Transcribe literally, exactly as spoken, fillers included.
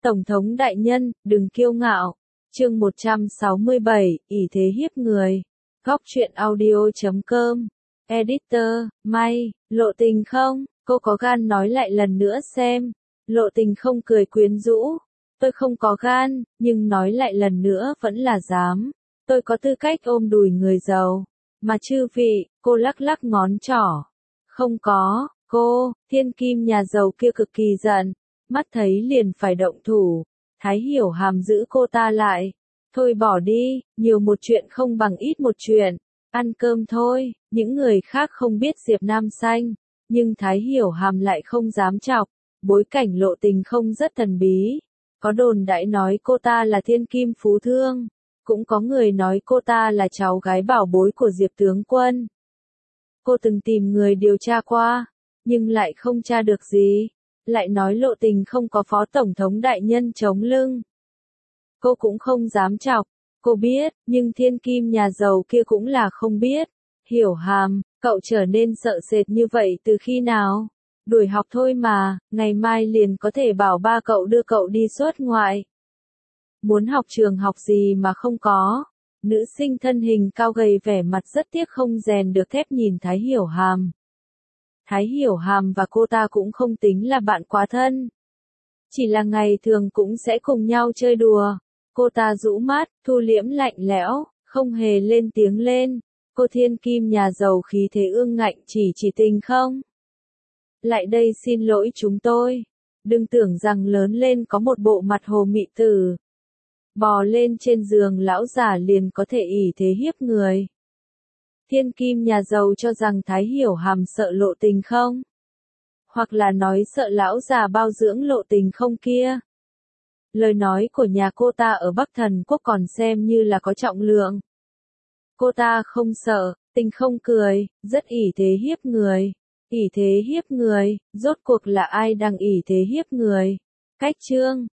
Tổng thống đại nhân, đừng kiêu ngạo. Chương một trăm sáu mươi bảy, ỷ thế hiếp người. Góc truyện audio chấm com. Editor, May, lộ tình không? Cô có gan nói lại lần nữa xem. Lộ tình không cười quyến rũ. Tôi không có gan, nhưng nói lại lần nữa vẫn là dám. Tôi có tư cách ôm đùi người giàu. Mà chư vị, cô lắc lắc ngón trỏ. Không có, cô, thiên kim nhà giàu kia cực kỳ giận. Mắt thấy liền phải động thủ. Thái Hiểu Hàm giữ cô ta lại. Thôi bỏ đi, nhiều một chuyện không bằng ít một chuyện. Ăn cơm thôi, những người khác không biết Diệp Nam Xanh. Nhưng Thái Hiểu Hàm lại không dám chọc. Bối cảnh lộ tình không rất thần bí. Có đồn đại nói cô ta là thiên kim phú thương. Cũng có người nói cô ta là cháu gái bảo bối của Diệp tướng quân. Cô từng tìm người điều tra qua, nhưng lại không tra được gì. Lại nói lộ tình không có phó tổng thống đại nhân chống lưng. Cô cũng không dám chọc. Cô biết, nhưng thiên kim nhà giàu kia cũng là không biết. Hiểu Hàm, cậu trở nên sợ sệt như vậy từ khi nào? Đuổi học thôi mà, ngày mai liền có thể bảo ba cậu đưa cậu đi xuất ngoại. Muốn học trường học gì mà không có. Nữ sinh thân hình cao gầy vẻ mặt rất tiếc không rèn được thép nhìn Thái Hiểu Hàm. Thái Hiểu Hàm và cô ta cũng không tính là bạn quá thân. Chỉ là ngày thường cũng sẽ cùng nhau chơi đùa. Cô ta rũ mắt, thu liễm lạnh lẽo, không hề lên tiếng lên. Cô thiên kim nhà giàu khí thế ương ngạnh chỉ chỉ tình không? Lại đây xin lỗi chúng tôi. Đừng tưởng rằng lớn lên có một bộ mặt hồ mị tử. Bò lên trên giường lão già liền có thể ỷ thế hiếp người. Thiên kim nhà giàu cho rằng Thái Hiểu Hàm sợ lộ tình không? Hoặc là nói sợ lão già bao dưỡng lộ tình không kia? Lời nói của nhà cô ta ở Bắc Thần Quốc còn xem như là có trọng lượng. Cô ta không sợ, tình không cười, rất ỷ thế hiếp người. ỷ thế hiếp người, rốt cuộc là ai đang ỷ thế hiếp người? Cách chương,